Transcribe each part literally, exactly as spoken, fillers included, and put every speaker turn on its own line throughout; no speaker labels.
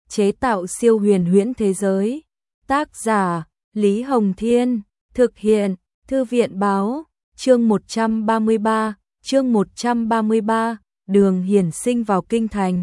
chế tạo siêu huyền huyễn thế giới. Tác giả, Lý Hồng Thiên, thực hiện, Thư viện Báo, chương một trăm ba mươi ba, chương một trăm ba mươi ba, Đường Hiển Sinh vào kinh thành.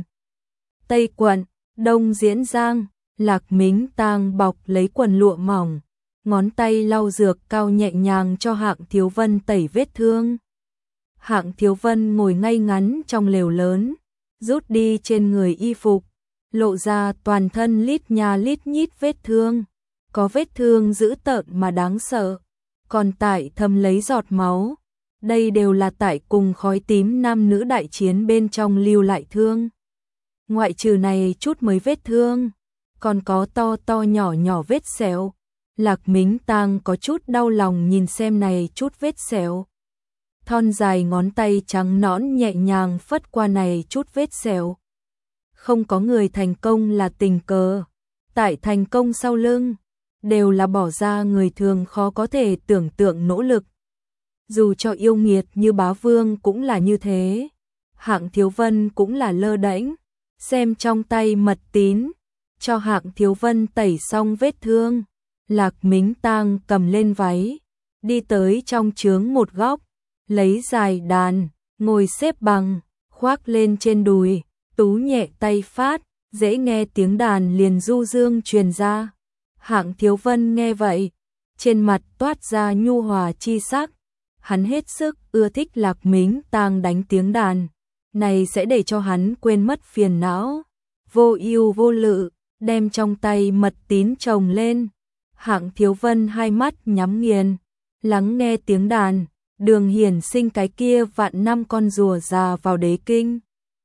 Tây quận, Đông Diễn Giang, Lạc Mính Tang bọc lấy quần lụa mỏng, ngón tay lau dược cao nhẹ nhàng cho Hạng Thiếu Vân tẩy vết thương. Hạng Thiếu Vân ngồi ngay ngắn trong lều lớn, rút đi trên người y phục, lộ ra toàn thân lít nha lít nhít vết thương, có vết thương dữ tợn mà đáng sợ, còn tại thâm lấy giọt máu. Đây đều là tại cùng khói tím nam nữ đại chiến bên trong lưu lại thương. Ngoại trừ này chút mấy vết thương, còn có to to nhỏ nhỏ vết sẹo. Lạc Mính Tang có chút đau lòng nhìn xem này chút vết sẹo. Thon dài ngón tay trắng nõn nhẹ nhàng phất qua này chút vết sẹo. Không có người thành công là tình cờ, tại thành công sau lưng, đều là bỏ ra người thường khó có thể tưởng tượng nỗ lực. Dù cho yêu nghiệt như Bá Vương cũng là như thế. Hạng Thiếu Vân cũng là lơ đễnh, xem trong tay mật tín, cho Hạng Thiếu Vân tẩy xong vết thương. Lạc Mính Tang cầm lên váy, đi tới trong trướng một góc, lấy dài đàn, ngồi xếp bằng, khoác lên trên đùi, tú nhẹ tay phát, dễ nghe tiếng đàn liền du dương truyền ra. Hạng Thiếu Vân nghe vậy, trên mặt toát ra nhu hòa chi sắc. Hắn hết sức ưa thích Lạc Mính Tang đánh tiếng đàn, này sẽ để cho hắn quên mất phiền não, vô ưu vô lự, đem trong tay mật tín chồng lên. Hạng Thiếu Vân hai mắt nhắm nghiền, lắng nghe tiếng đàn. Đường Hiển Sinh cái kia vạn năm con rùa già vào đế kinh.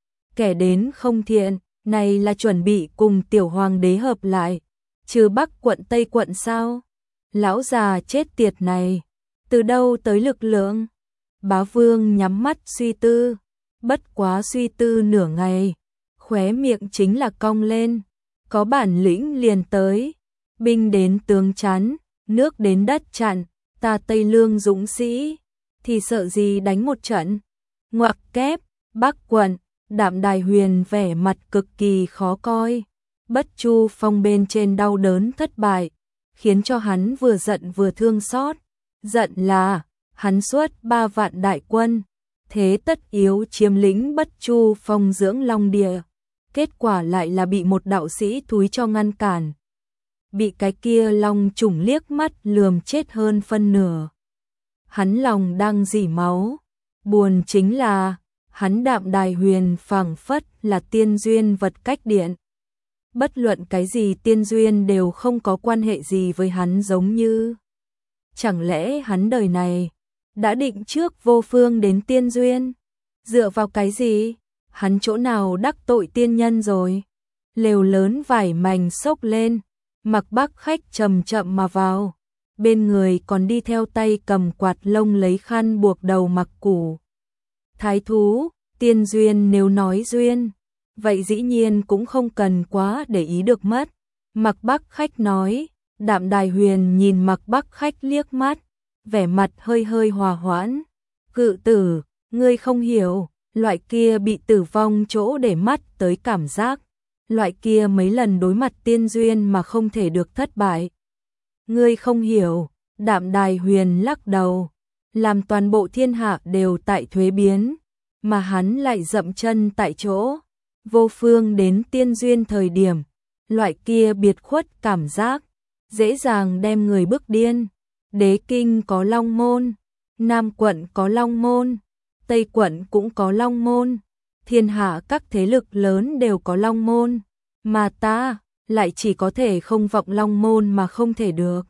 Kẻ đến không thiện, này là chuẩn bị cùng tiểu hoàng đế hợp lại, trừ Bắc quận Tây quận sao? Lão già chết tiệt này, từ đâu tới lực lượng? Bá Vương nhắm mắt suy tư, bất quá suy tư nửa ngày, khóe miệng chính là cong lên, có bản lĩnh liền tới, binh đến tướng chắn, nước đến đất chặn, ta Tây Lương dũng sĩ, thì sợ gì đánh một trận. Ngoặc kép, Bắc quận, Đạm Đài Huyền vẻ mặt cực kỳ khó coi, Bất Chu Phong bên trên đau đớn thất bại, khiến cho hắn vừa giận vừa thương xót. Giận là, hắn xuất ba vạn đại quân, thế tất yếu chiếm lĩnh Bất Chu Phong dưỡng long địa, kết quả lại là bị một đạo sĩ thúi cho ngăn cản. Bị cái kia long trùng liếc mắt lườm chết hơn phân nửa. Hắn lòng đang rỉ máu, buồn chính là, hắn Đạm Đài Huyền phảng phất là tiên duyên vật cách điện. Bất luận cái gì tiên duyên đều không có quan hệ gì với hắn giống như. Chẳng lẽ hắn đời này, đã định trước vô phương đến tiên duyên? Dựa vào cái gì? Hắn chỗ nào đắc tội tiên nhân rồi? Lều lớn vải mảnh xốc lên, Mặc Bắc khách chậm chậm mà vào. Bên người còn đi theo tay cầm quạt lông lấy khăn buộc đầu Mặc Củ. Thái thú, tiên duyên nếu nói duyên, vậy dĩ nhiên cũng không cần quá để ý được mất. Mặc Bắc khách nói. Đạm Đài Huyền nhìn Mặc Bắc khách liếc mắt, vẻ mặt hơi hơi hòa hoãn. Cự tử, ngươi không hiểu, loại kia bị tử vong chỗ để mắt tới cảm giác, loại kia mấy lần đối mặt tiên duyên mà không thể được thất bại. Ngươi không hiểu. Đạm Đài Huyền lắc đầu, làm toàn bộ thiên hạ đều tại thuế biến, mà hắn lại dậm chân tại chỗ, vô phương đến tiên duyên thời điểm, loại kia biệt khuất cảm giác, dễ dàng đem người bức điên. Đế kinh có long môn, Nam quận có long môn, Tây quận cũng có long môn, thiên hạ các thế lực lớn đều có long môn, mà ta lại chỉ có thể không vọng long môn mà không thể được.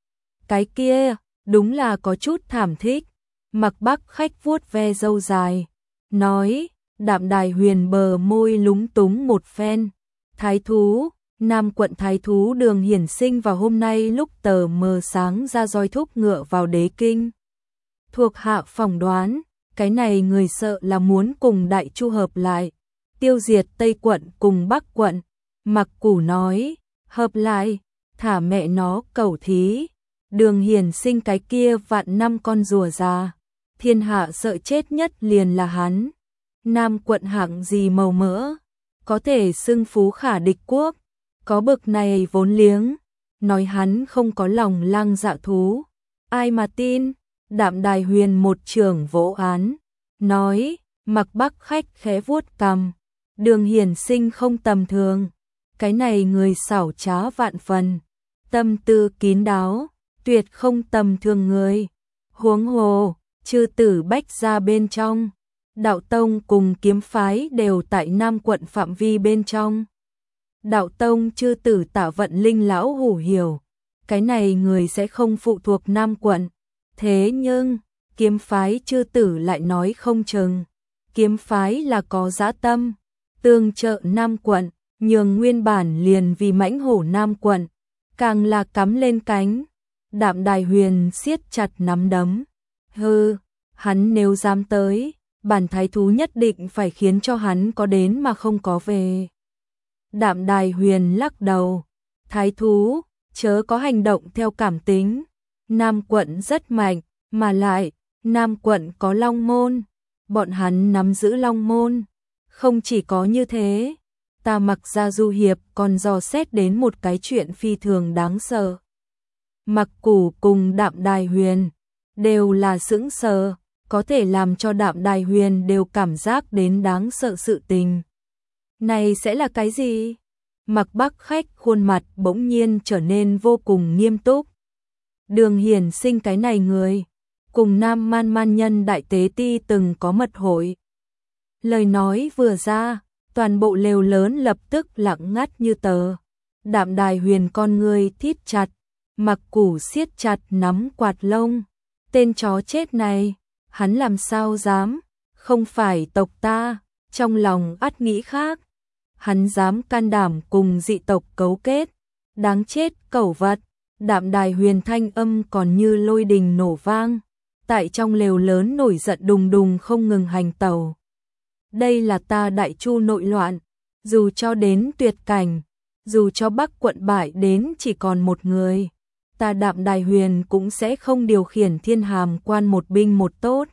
Cái kia, đúng là có chút thảm thích. Mặc Bắc khách vuốt ve râu dài, nói. Đạm Đài Huyền bờ môi lúng túng một phen. Thái thú, Nam quận thái thú Đường Hiển Sinh vào hôm nay lúc tờ mờ sáng ra roi thúc ngựa vào đế kinh. Thuộc hạ phỏng đoán, cái này người sợ là muốn cùng Đại Chu hợp lại, tiêu diệt Tây quận cùng Bắc quận. Mặc Củ nói, hợp lại, thả mẹ nó cẩu thí. Đường Hiển Sinh cái kia vạn năm con rùa già, thiên hạ sợ chết nhất liền là hắn. Nam quận hạng gì màu mỡ, có thể xưng phú khả địch quốc, có bực này vốn liếng, nói hắn không có lòng lang dạ thú. Ai mà tin, Đạm Đài Huyền một trường vỗ án, nói, Mặc Bắc Khách khẽ vuốt cằm, Đường Hiển Sinh không tầm thường, cái này người xảo trá vạn phần, tâm tư kín đáo, tuyệt không tầm thường người. Huống hồ, chư tử Bách gia bên trong, đạo tông cùng kiếm phái đều tại Nam quận phạm vi bên trong. Đạo tông chư tử Tạ Vận Linh lão hủ hiểu, cái này người sẽ không phụ thuộc Nam quận. Thế nhưng, kiếm phái chư tử lại nói không chừng. Kiếm phái là có dã tâm, tương trợ Nam quận, nhường nguyên bản liền vì mãnh hổ Nam quận, càng là cắm lên cánh. Đạm Đài Huyền siết chặt nắm đấm. Hừ, hắn nếu dám tới, bản thái thú nhất định phải khiến cho hắn có đến mà không có về. Đạm Đài Huyền lắc đầu, thái thú, chớ có hành động theo cảm tính. Nam quận rất mạnh, mà lại, Nam quận có Long Môn, bọn hắn nắm giữ Long Môn. Không chỉ có như thế, ta Mặc gia du hiệp còn dò xét đến một cái chuyện phi thường đáng sợ. Mặc Củ cùng Đạm Đài Huyền đều là sững sờ, có thể làm cho Đạm Đài Huyền đều cảm giác đến đáng sợ sự tình. Này sẽ là cái gì? Mặc Bắc Khách khuôn mặt bỗng nhiên trở nên vô cùng nghiêm túc. Đường Hiển Sinh cái này người, cùng Nam Man Man Nhân Đại Tế Ti từng có mật hội. Lời nói vừa ra, toàn bộ lều lớn lập tức lặng ngắt như tờ. Đạm Đài Huyền con người thít chặt, Mặc Củ siết chặt nắm quạt lông. Tên chó chết này, hắn làm sao dám, không phải tộc ta, trong lòng ắt nghĩ khác. Hắn dám can đảm cùng dị tộc cấu kết, đáng chết cẩu vật. Đạm Đài Huyền thanh âm còn như lôi đình nổ vang, tại trong lều lớn nổi giận đùng đùng không ngừng hành tẩu. Đây là ta Đại Chu nội loạn, dù cho đến tuyệt cảnh, dù cho Bắc quận bại đến chỉ còn một người, ta Đạm Đài Huyền cũng sẽ không điều khiển Thiên Hàm quan một binh một tốt.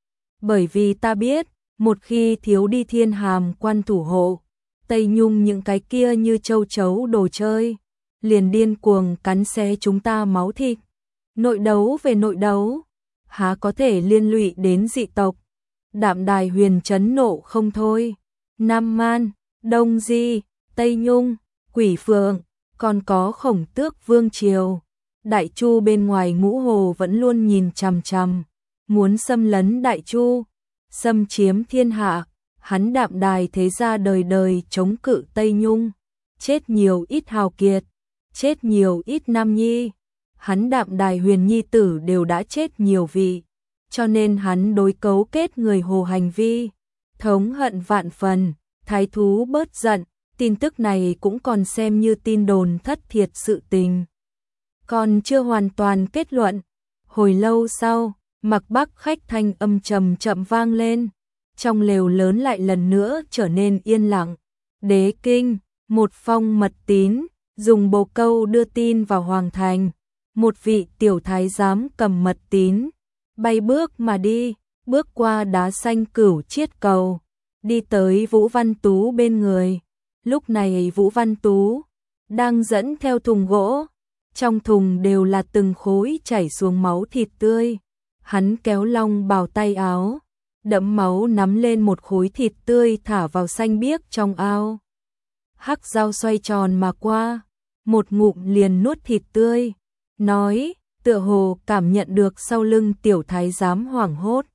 Bởi vì ta biết, một khi thiếu đi Thiên Hàm quan thủ hộ, Tây Nhung những cái kia như châu chấu đồ chơi, liền điên cuồng cắn xé chúng ta máu thịt. Nội đấu về nội đấu, há có thể liên lụy đến dị tộc. Đạm Đài Huyền chấn nộ không thôi. Nam Man, Đông Di, Tây Nhung, Quỷ Phượng, còn có Khổng Tước Vương Triều. Đại Chu bên ngoài ngũ hồ vẫn luôn nhìn chằm chằm, muốn xâm lấn Đại Chu, xâm chiếm thiên hạ. Hắn Đạm Đài thế gia đời đời chống cự Tây Nhung, chết nhiều ít hào kiệt, chết nhiều ít nam nhi. Hắn Đạm Đài Huyền nhi tử đều đã chết nhiều vị, cho nên hắn đối cấu kết người hồ hành vi, thống hận vạn phần. Thái thú bớt giận, tin tức này cũng còn xem như tin đồn thất thiệt sự tình, còn chưa hoàn toàn kết luận. Hồi lâu sau, Mặc Bắc Khách thanh âm trầm chậm vang lên, trong lều lớn lại lần nữa trở nên yên lặng. Đế kinh, một phong mật tín, dùng bồ câu đưa tin vào hoàng thành. Một vị tiểu thái giám cầm mật tín, bay bước mà đi, bước qua đá xanh cửu chiết cầu, đi tới Vũ Văn Tú bên người. Lúc này Vũ Văn Tú đang dẫn theo thùng gỗ, trong thùng đều là từng khối chảy xuống máu thịt tươi. Hắn kéo long bào tay áo, đẫm máu nắm lên một khối thịt tươi thả vào xanh biếc trong ao. Hắc dao xoay tròn mà qua, một ngụm liền nuốt thịt tươi, nói, tựa hồ cảm nhận được sau lưng tiểu thái giám hoảng hốt.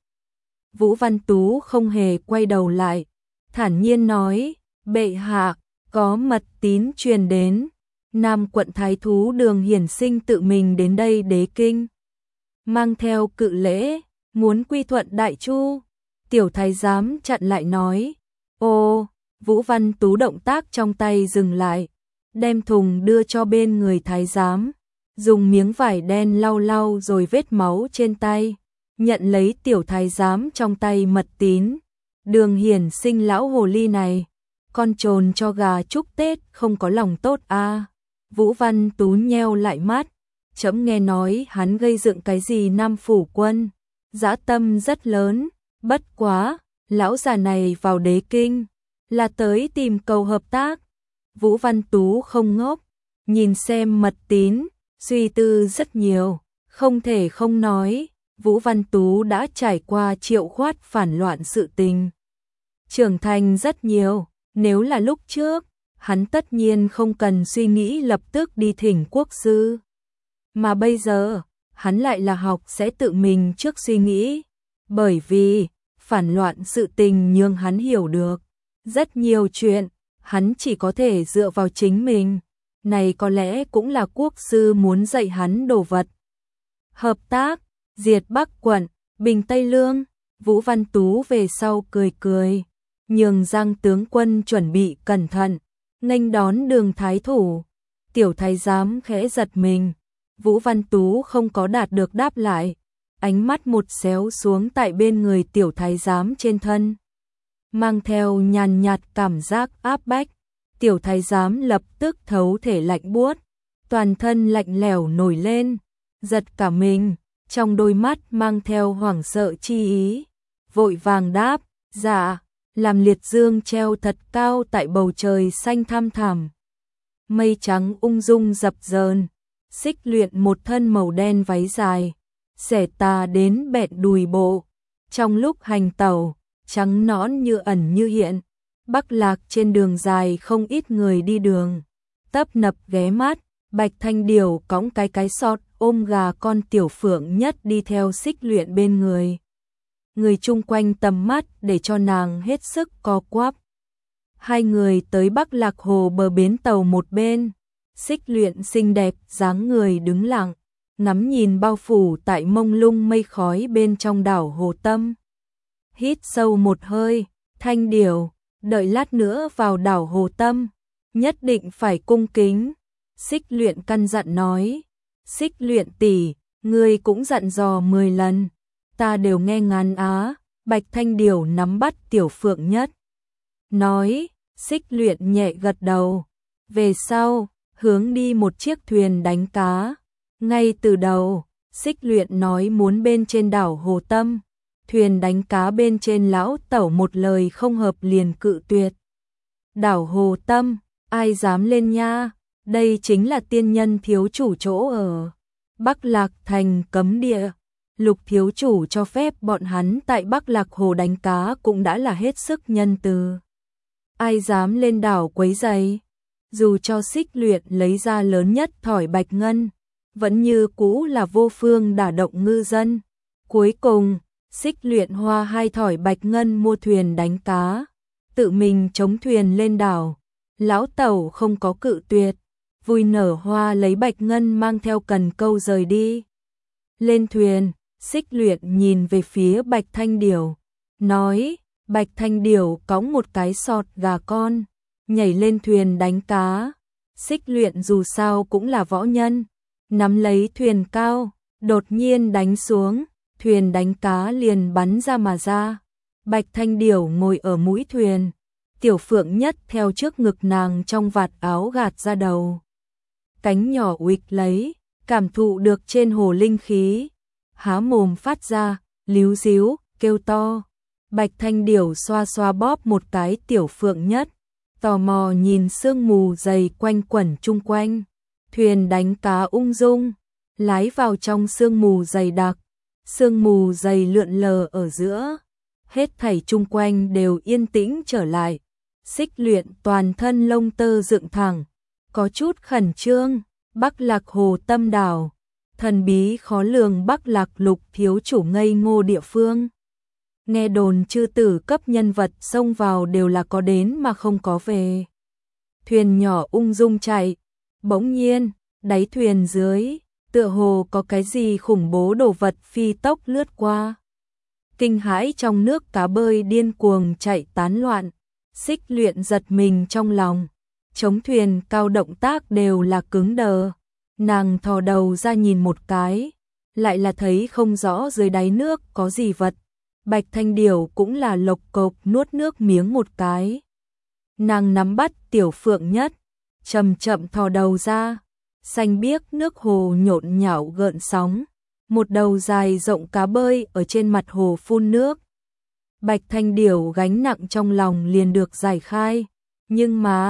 Vũ Văn Tú không hề quay đầu lại, thản nhiên nói, bệ hạ, có mật tín truyền đến, Nam quận thái thú Đường Hiển Sinh tự mình đến đây đế kinh, mang theo cự lễ, muốn quy thuận Đại Chu. Tiểu thái giám chặn lại nói, ô, Vũ Văn Tú động tác trong tay dừng lại, đem thùng đưa cho bên người thái giám, dùng miếng vải đen lau lau rồi vết máu trên tay, nhận lấy tiểu thái giám trong tay mật tín. Đường Hiển Sinh lão hồ ly này, con trồn cho gà chúc Tết không có lòng tốt a. À. Vũ Văn Tú nheo lại mắt, chấm nghe nói hắn gây dựng cái gì Nam phủ quân, dã tâm rất lớn, bất quá, lão già này vào đế kinh, là tới tìm cầu hợp tác. Vũ Văn Tú không ngốc, nhìn xem mật tín, suy tư rất nhiều, không thể không nói, Vũ Văn Tú đã trải qua Triệu Khoát phản loạn sự tình. Trưởng thành rất nhiều, nếu là lúc trước, hắn tất nhiên không cần suy nghĩ lập tức đi thỉnh quốc sư. Mà bây giờ, hắn lại là học sẽ tự mình trước suy nghĩ, bởi vì phản loạn sự tình nhường hắn hiểu được. Rất nhiều chuyện, hắn chỉ có thể dựa vào chính mình, này có lẽ cũng là quốc sư muốn dạy hắn đồ vật. Hợp tác, diệt Bắc quận, bình Tây Lương, Vũ Văn Tú về sau cười cười, nhường Giang tướng quân chuẩn bị cẩn thận, nghênh đón Đường thái thủ. Tiểu thái giám khẽ giật mình, Vũ Văn Tú không có đạt được đáp lại, ánh mắt một xéo xuống tại bên người tiểu thái giám trên thân, mang theo nhàn nhạt cảm giác áp bách. Tiểu thái giám lập tức thấu thể lạnh buốt, toàn thân lạnh lẽo nổi lên, giật cả mình, trong đôi mắt mang theo hoảng sợ chi ý, vội vàng đáp, dạ, làm liệt dương treo thật cao tại bầu trời xanh thăm thẳm. Mây trắng ung dung dập dờn, Xích Luyện một thân màu đen váy dài, xẻ tà đến bẹn đùi bộ, trong lúc hành tẩu, trắng nõn như ẩn như hiện. Bắc Lạc trên đường dài không ít người đi đường, tấp nập ghé mắt, Bạch Thanh Điều cõng cái cái sọt ôm gà con Tiểu Phượng Nhất đi theo Xích Luyện bên người. Người chung quanh tầm mắt để cho nàng hết sức co quắp. Hai người tới Bắc Lạc hồ bờ bến tàu một bên, Xích Luyện xinh đẹp dáng người đứng lặng, ngắm nhìn bao phủ tại mông lung mây khói bên trong đảo Hồ Tâm. Hít sâu một hơi, Thanh Điều, đợi lát nữa vào đảo Hồ Tâm, nhất định phải cung kính. Xích Luyện căn dặn nói, Xích Luyện tỷ, ngươi cũng dặn dò mười lần, ta đều nghe ngán á. Bạch Thanh Điều nắm bắt Tiểu Phượng Nhất, nói, Xích Luyện nhẹ gật đầu, về sau, hướng đi một chiếc thuyền đánh cá. Ngay từ đầu, Xích Luyện nói muốn bên trên đảo Hồ Tâm, thuyền đánh cá bên trên lão tẩu một lời không hợp liền cự tuyệt. Đảo Hồ Tâm, ai dám lên nha, đây chính là tiên nhân thiếu chủ chỗ ở. Bắc Lạc thành cấm địa, Lục thiếu chủ cho phép bọn hắn tại Bắc Lạc hồ đánh cá cũng đã là hết sức nhân từ. Ai dám lên đảo quấy rầy? Dù cho Xích Luyện lấy ra lớn nhất thỏi bạch ngân, vẫn như cũ là vô phương đả động ngư dân. Cuối cùng, Xích Luyện hoa hai thỏi bạch ngân mua thuyền đánh cá, tự mình chống thuyền lên đảo. Lão tẩu không có cự tuyệt, vui nở hoa lấy bạch ngân mang theo cần câu rời đi. Lên thuyền, Xích Luyện nhìn về phía Bạch Thanh Điều, nói, Bạch Thanh Điều cõng một cái sọt gà con, nhảy lên thuyền đánh cá. Xích Luyện dù sao cũng là võ nhân, nắm lấy thuyền cao, đột nhiên đánh xuống, thuyền đánh cá liền bắn ra mà ra. Bạch Thanh Điều ngồi ở mũi thuyền, Tiểu Phượng Nhất theo trước ngực nàng trong vạt áo gạt ra đầu. Cánh nhỏ uịch lấy, cảm thụ được trên hồ linh khí, há mồm phát ra, líu díu, kêu to. Bạch Thanh Điều xoa xoa bóp một cái Tiểu Phượng Nhất, tò mò nhìn sương mù dày quanh quẩn chung quanh. Thuyền đánh cá ung dung, lái vào trong sương mù dày đặc, sương mù dày lượn lờ ở giữa, hết thảy chung quanh đều yên tĩnh trở lại. Xích Luyện toàn thân lông tơ dựng thẳng, có chút khẩn trương. Bắc Lạc hồ Tâm đảo, thần bí khó lường Bắc Lạc Lục thiếu chủ ngây ngô địa phương. Nghe đồn chư tử cấp nhân vật xông vào đều là có đến mà không có về. Thuyền nhỏ ung dung chạy, bỗng nhiên, đáy thuyền dưới, tựa hồ có cái gì khủng bố đồ vật phi tốc lướt qua. Kinh hãi trong nước cá bơi điên cuồng chạy tán loạn, Xích Luyện giật mình trong lòng. Chống thuyền cao động tác đều là cứng đờ. Nàng thò đầu ra nhìn một cái, lại là thấy không rõ dưới đáy nước có gì vật. Bạch Thanh Điều cũng là lộc cộc nuốt nước miếng một cái. Nàng nắm bắt Tiểu Phượng Nhất, chậm chậm thò đầu ra, xanh biếc nước hồ nhộn nhạo gợn sóng, một đầu dài rộng cá bơi ở trên mặt hồ phun nước. Bạch Thanh Điều gánh nặng trong lòng liền được giải khai, nhưng mà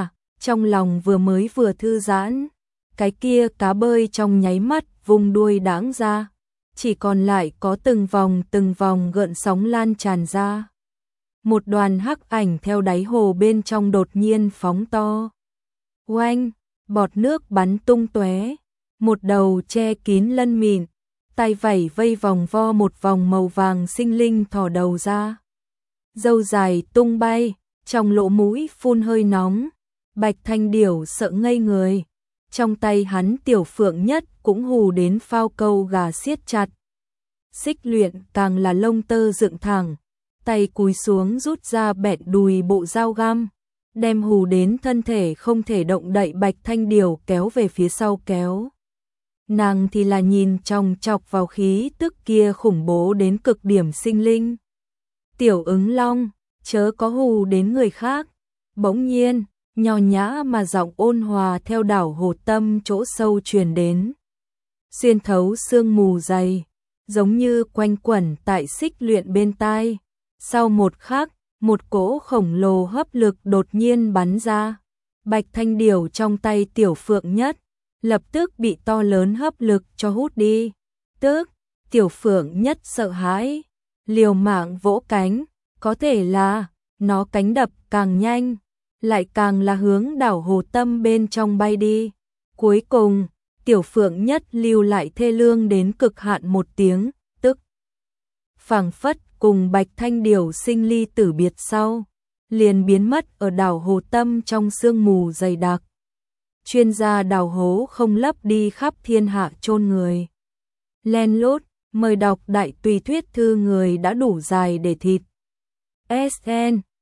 trong lòng vừa mới vừa thư giãn, cái kia cá bơi trong nháy mắt vùng đuôi đãng ra, chỉ còn lại có từng vòng từng vòng gợn sóng lan tràn ra. Một đoàn hắc ảnh theo đáy hồ bên trong đột nhiên phóng to. Oanh, bọt nước bắn tung tóe, một đầu che kín lân mịn, tay vẩy vây vòng vo một vòng màu vàng sinh linh thò đầu ra. Râu dài tung bay, trong lỗ mũi phun hơi nóng, Bạch Thanh Điểu sợ ngây người. Trong tay hắn tiểu phượng nhất cũng hù đến phao câu gà siết chặt. Xích Luyện càng là lông tơ dựng thẳng, tay cúi xuống rút ra bẹt đùi bộ dao găm, đem hù đến thân thể không thể động đậy Bạch Thanh Điểu kéo về phía sau kéo. Nàng thì là nhìn chòng chọc vào khí tức kia khủng bố đến cực điểm sinh linh. Tiểu ứng long, chớ có hù đến người khác. Bỗng nhiên, nho nhã mà giọng ôn hòa theo đảo hồ tâm chỗ sâu truyền đến. Xuyên thấu sương mù dày, giống như quanh quẩn tại Xích Luyện bên tai. Sau một khắc, một cỗ khổng lồ hấp lực đột nhiên bắn ra. Bạch Thanh Điểu trong tay tiểu phượng nhất, lập tức bị to lớn hấp lực cho hút đi. Tức, tiểu phượng nhất sợ hãi, liều mạng vỗ cánh, có thể là, nó cánh đập càng nhanh, lại càng là hướng đảo hồ tâm bên trong bay đi. Cuối cùng, tiểu phượng nhất lưu lại thê lương đến cực hạn một tiếng, tức. Phảng phất cùng Bạch Thanh Điểu sinh ly tử biệt sau, liền biến mất ở đảo hồ tâm trong sương mù dày đặc. Chuyên gia đào hố không lấp đi khắp thiên hạ chôn người. Len lút, mời đọc đại tùy thuyết thư người đã đủ dài để thịt. ét en